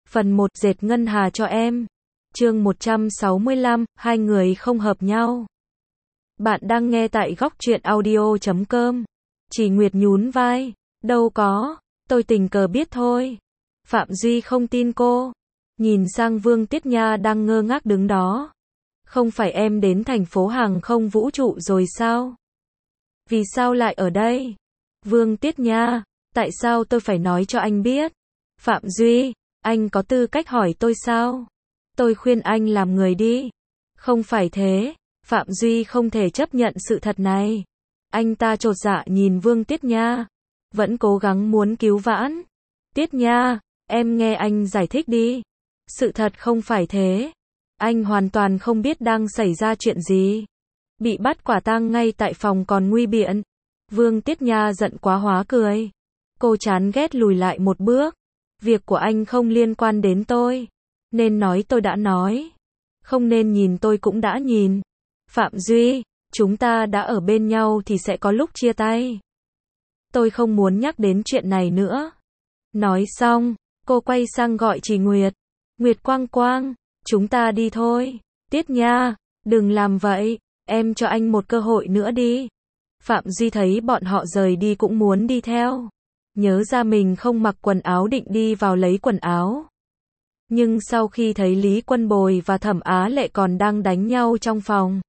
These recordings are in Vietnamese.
Phần 1 dệt ngân hà cho em. Chương 165, hai người không hợp nhau. Bạn đang nghe tại góc truyện audio.com. Chỉ Nguyệt nhún vai. Đâu có, tôi tình cờ biết thôi. Phạm Duy không tin cô. Nhìn sang Vương Tiết Nha đang ngơ ngác đứng đó. Không phải em đến thành phố hàng không vũ trụ rồi sao? Vì sao lại ở đây? Vương Tiết Nha, tại sao tôi phải nói cho anh biết? Phạm Duy, anh có tư cách hỏi tôi sao? Tôi khuyên anh làm người đi. Không phải thế, Phạm Duy không thể chấp nhận sự thật này. Anh ta chột dạ nhìn Vương Tiết Nha, vẫn cố gắng muốn cứu vãn. Tiết Nha, em nghe anh giải thích đi. Sự thật không phải thế. Anh hoàn toàn không biết đang xảy ra chuyện gì. Bị bắt quả tang ngay tại phòng còn nguy biện. Vương Tiết Nha giận quá hóa cười. Cô chán ghét lùi lại một bước. Việc của anh không liên quan đến tôi. Nên nói tôi đã nói. Không nên nhìn tôi cũng đã nhìn. Phạm Duy, chúng ta đã ở bên nhau thì sẽ có lúc chia tay. Tôi không muốn nhắc đến chuyện này nữa. Nói xong, cô quay sang gọi chị Nguyệt. Nguyệt Quang Quang, chúng ta đi thôi. Tiết Nha, đừng làm vậy, em cho anh một cơ hội nữa đi. Phạm Duy thấy bọn họ rời đi cũng muốn đi theo. Nhớ ra mình không mặc quần áo định đi vào lấy quần áo. Nhưng sau khi thấy Lý Quân Bồi và Thẩm Á Lệ còn đang đánh nhau trong phòng,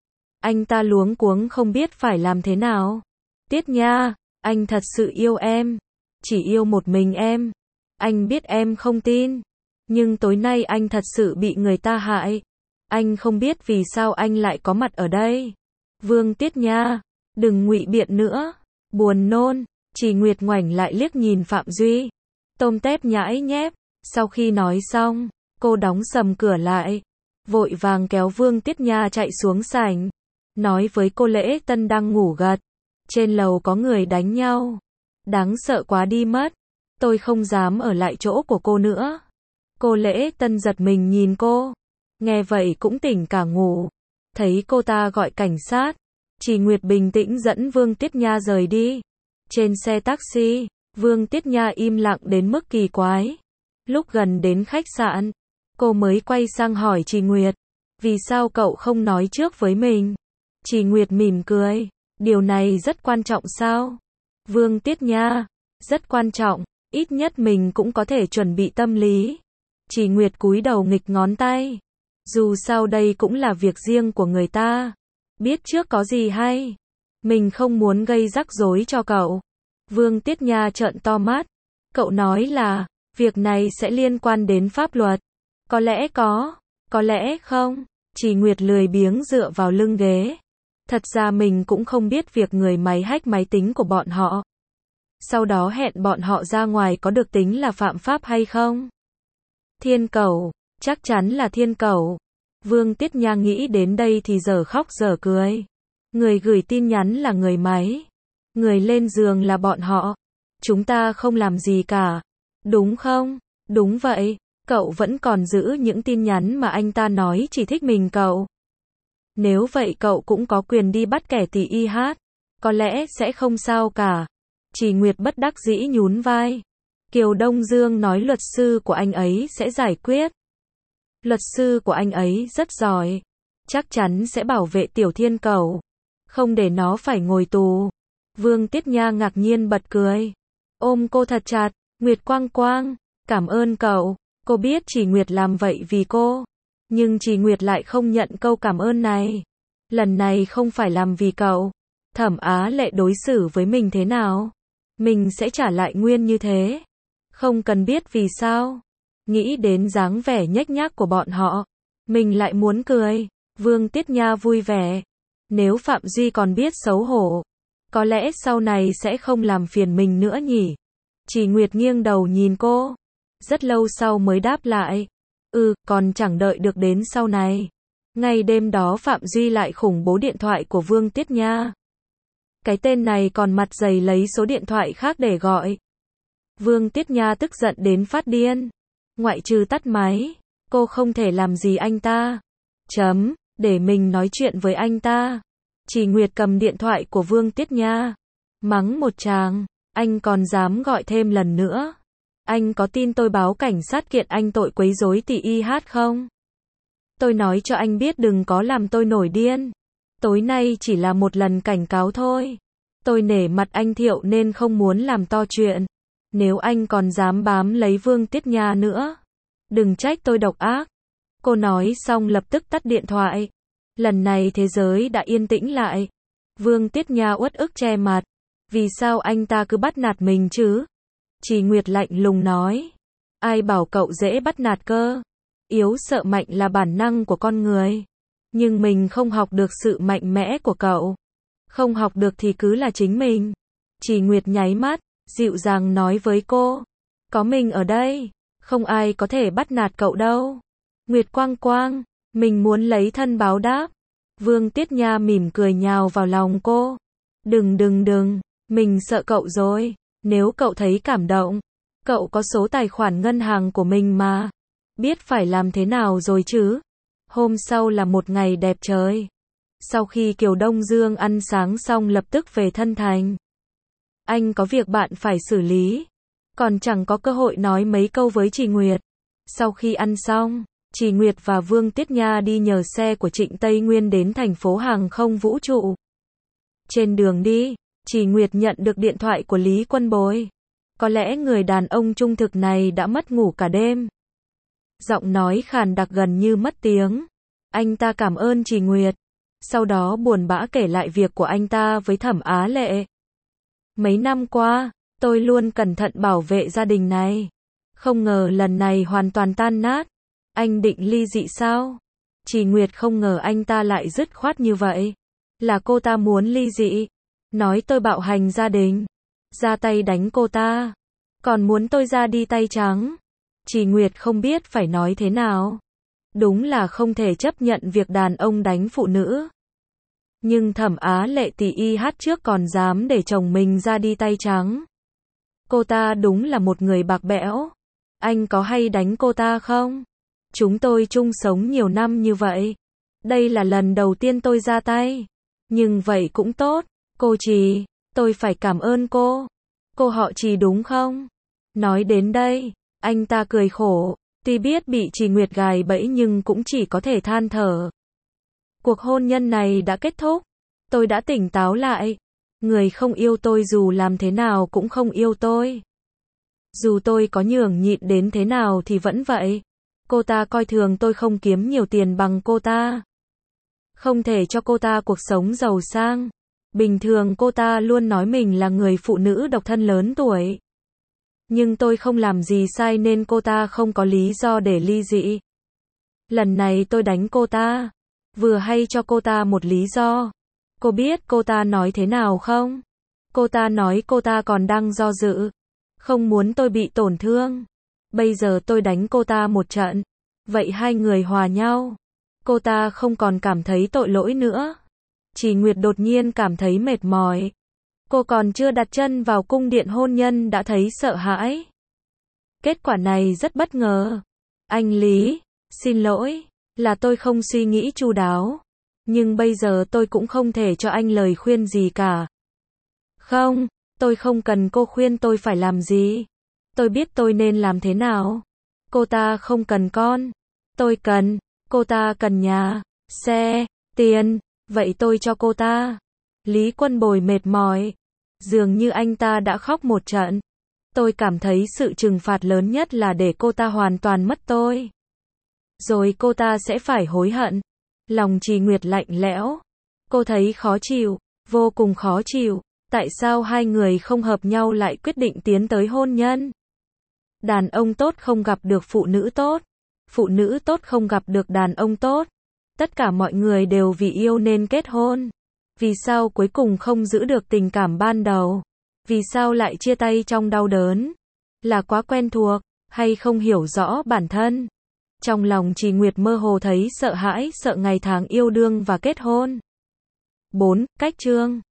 anh ta luống cuống không biết phải làm thế nào. Tiết Nha, anh thật sự yêu em. Chỉ yêu một mình em. Anh biết em không tin. Nhưng tối nay anh thật sự bị người ta hại. Anh không biết vì sao anh lại có mặt ở đây. Vương Tiết Nha, đừng ngụy biện nữa. Buồn nôn. Chỉ Nguyệt ngoảnh lại liếc nhìn Phạm Duy. Tôm tép nhãi nhép. Sau khi nói xong, cô đóng sầm cửa lại. Vội vàng kéo Vương Tiết Nha chạy xuống sảnh. Nói với cô Lễ Tân đang ngủ gật. Trên lầu có người đánh nhau. Đáng sợ quá đi mất. Tôi không dám ở lại chỗ của cô nữa. Cô Lễ Tân giật mình nhìn cô. Nghe vậy cũng tỉnh cả ngủ. Thấy cô ta gọi cảnh sát. Chỉ Nguyệt bình tĩnh dẫn Vương Tiết Nha rời đi. Trên xe taxi, Vương Tiết Nha im lặng đến mức kỳ quái. Lúc gần đến khách sạn, cô mới quay sang hỏi chị Nguyệt. Vì sao cậu không nói trước với mình? Chị Nguyệt mỉm cười. Điều này rất quan trọng sao? Vương Tiết Nha, rất quan trọng. Ít nhất mình cũng có thể chuẩn bị tâm lý. Chị Nguyệt cúi đầu nghịch ngón tay. Dù sao đây cũng là việc riêng của người ta. Biết trước có gì hay. Mình không muốn gây rắc rối cho cậu. Vương Tiết Nha trợn to mắt. Cậu nói là, việc này sẽ liên quan đến pháp luật. Có lẽ có lẽ không. Chỉ Nguyệt lười biếng dựa vào lưng ghế. Thật ra mình cũng không biết việc người máy hack máy tính của bọn họ. Sau đó hẹn bọn họ ra ngoài có được tính là phạm pháp hay không? Thiên Cẩu, chắc chắn là Thiên Cẩu. Vương Tiết Nha nghĩ đến đây thì dở khóc dở cười. Người gửi tin nhắn là người máy. Người lên giường là bọn họ. Chúng ta không làm gì cả. Đúng không? Đúng vậy. Cậu vẫn còn giữ những tin nhắn mà anh ta nói chỉ thích mình cậu. Nếu vậy cậu cũng có quyền đi bắt kẻ tỳ y hát. Có lẽ sẽ không sao cả. Chỉ Nguyệt bất đắc dĩ nhún vai. Kiều Đông Dương nói luật sư của anh ấy sẽ giải quyết. Luật sư của anh ấy rất giỏi. Chắc chắn sẽ bảo vệ Tiểu Thiên Cẩu. Không để nó phải ngồi tù. Vương Tiết Nha ngạc nhiên bật cười. Ôm cô thật chặt. Nguyệt Quang Quang, cảm ơn cậu. Cô biết Chỉ Nguyệt làm vậy vì cô. Nhưng Chỉ Nguyệt lại không nhận câu cảm ơn này. Lần này không phải làm vì cậu. Thẩm Á Lệ đối xử với mình thế nào? Mình sẽ trả lại nguyên như thế. Không cần biết vì sao. Nghĩ đến dáng vẻ nhếch nhác của bọn họ. Mình lại muốn cười. Vương Tiết Nha vui vẻ. Nếu Phạm Duy còn biết xấu hổ. Có lẽ sau này sẽ không làm phiền mình nữa nhỉ. Chỉ Nguyệt nghiêng đầu nhìn cô. Rất lâu sau mới đáp lại. Còn chẳng đợi được đến sau này. Ngay đêm đó Phạm Duy lại khủng bố điện thoại của Vương Tiết Nha. Cái tên này còn mặt dày lấy số điện thoại khác để gọi. Vương Tiết Nha tức giận đến phát điên. Ngoại trừ tắt máy, cô không thể làm gì anh ta. Để mình nói chuyện với anh ta. Chỉ Nguyệt cầm điện thoại của Vương Tiết Nha. Mắng một tràng. Anh còn dám gọi thêm lần nữa. Anh có tin tôi báo cảnh sát kiện anh tội quấy rối tỷ y hát không? Tôi nói cho anh biết đừng có làm tôi nổi điên. Tối nay chỉ là một lần cảnh cáo thôi. Tôi nể mặt anh Thiệu nên không muốn làm to chuyện. Nếu anh còn dám bám lấy Vương Tiết Nha nữa, đừng trách tôi độc ác. Cô nói xong lập tức tắt điện thoại. Lần này thế giới đã yên tĩnh lại. Vương Tiết Nha uất ức che mặt. Vì sao anh ta cứ bắt nạt mình chứ? Trì Nguyệt lạnh lùng nói. Ai bảo cậu dễ bắt nạt cơ? Yếu sợ mạnh là bản năng của con người. Nhưng mình không học được sự mạnh mẽ của cậu. Không học được thì cứ là chính mình. Trì Nguyệt nháy mắt, dịu dàng nói với cô. Có mình ở đây, không ai có thể bắt nạt cậu đâu. Nguyệt Quang Quang, mình muốn lấy thân báo đáp. Vương Tiết Nha mỉm cười nhào vào lòng cô. Đừng, mình sợ cậu rồi. Nếu cậu thấy cảm động, cậu có số tài khoản ngân hàng của mình mà. Biết phải làm thế nào rồi chứ. Hôm sau là một ngày đẹp trời. Sau khi Kiều Đông Dương ăn sáng xong lập tức về Thân Thành. Anh có việc bạn phải xử lý. Còn chẳng có cơ hội nói mấy câu với Trì Nguyệt. Sau khi ăn xong, Trì Nguyệt và Vương Tiết Nha đi nhờ xe của Trịnh Tây Nguyên đến thành phố hàng không vũ trụ. Trên đường đi, Trì Nguyệt nhận được điện thoại của Lý Quân Bồi. Có lẽ người đàn ông trung thực này đã mất ngủ cả đêm. Giọng nói khàn đặc gần như mất tiếng. Anh ta cảm ơn Trì Nguyệt. Sau đó buồn bã kể lại việc của anh ta với Thẩm Á Lệ. Mấy năm qua, tôi luôn cẩn thận bảo vệ gia đình này. Không ngờ lần này hoàn toàn tan nát. Anh định ly dị sao? Trì Nguyệt không ngờ anh ta lại dứt khoát như vậy. Là cô ta muốn ly dị. Nói tôi bạo hành gia đình. Ra tay đánh cô ta. Còn muốn tôi ra đi tay trắng. Trì Nguyệt không biết phải nói thế nào. Đúng là không thể chấp nhận việc đàn ông đánh phụ nữ. Nhưng Thẩm Á Lệ tỷ y hát trước còn dám để chồng mình ra đi tay trắng. Cô ta đúng là một người bạc bẽo. Anh có hay đánh cô ta không? Chúng tôi chung sống nhiều năm như vậy. Đây là lần đầu tiên tôi ra tay. Nhưng vậy cũng tốt. Cô Trì, tôi phải cảm ơn cô. Cô họ Trì đúng không? Nói đến đây, anh ta cười khổ. Tuy biết bị Trì Nguyệt gài bẫy nhưng cũng chỉ có thể than thở. Cuộc hôn nhân này đã kết thúc. Tôi đã tỉnh táo lại. Người không yêu tôi dù làm thế nào cũng không yêu tôi. Dù tôi có nhường nhịn đến thế nào thì vẫn vậy. Cô ta coi thường tôi không kiếm nhiều tiền bằng cô ta. Không thể cho cô ta cuộc sống giàu sang. Bình thường cô ta luôn nói mình là người phụ nữ độc thân lớn tuổi. Nhưng tôi không làm gì sai nên cô ta không có lý do để ly dị. Lần này tôi đánh cô ta. Vừa hay cho cô ta một lý do. Cô biết cô ta nói thế nào không? Cô ta nói cô ta còn đang do dự. Không muốn tôi bị tổn thương. Bây giờ tôi đánh cô ta một trận. Vậy hai người hòa nhau. Cô ta không còn cảm thấy tội lỗi nữa. Trì Nguyệt đột nhiên cảm thấy mệt mỏi. Cô còn chưa đặt chân vào cung điện hôn nhân đã thấy sợ hãi. Kết quả này rất bất ngờ. Anh Lý, xin lỗi, là tôi không suy nghĩ chu đáo. Nhưng bây giờ tôi cũng không thể cho anh lời khuyên gì cả. Không, tôi không cần cô khuyên tôi phải làm gì. Tôi biết tôi nên làm thế nào. Cô ta không cần con. Tôi cần. Cô ta cần nhà, xe, tiền. Vậy tôi cho cô ta. Lý Quân Bồi mệt mỏi. Dường như anh ta đã khóc một trận. Tôi cảm thấy sự trừng phạt lớn nhất là để cô ta hoàn toàn mất tôi. Rồi cô ta sẽ phải hối hận. Lòng Trì Nguyệt lạnh lẽo. Cô thấy khó chịu, vô cùng khó chịu. Tại sao hai người không hợp nhau lại quyết định tiến tới hôn nhân? Đàn ông tốt không gặp được phụ nữ tốt. Phụ nữ tốt không gặp được đàn ông tốt. Tất cả mọi người đều vì yêu nên kết hôn. Vì sao cuối cùng không giữ được tình cảm ban đầu? Vì sao lại chia tay trong đau đớn? Là quá quen thuộc, hay không hiểu rõ bản thân? Trong lòng Trì Nguyệt mơ hồ thấy sợ hãi, sợ ngày tháng yêu đương và kết hôn. 4. Cách chương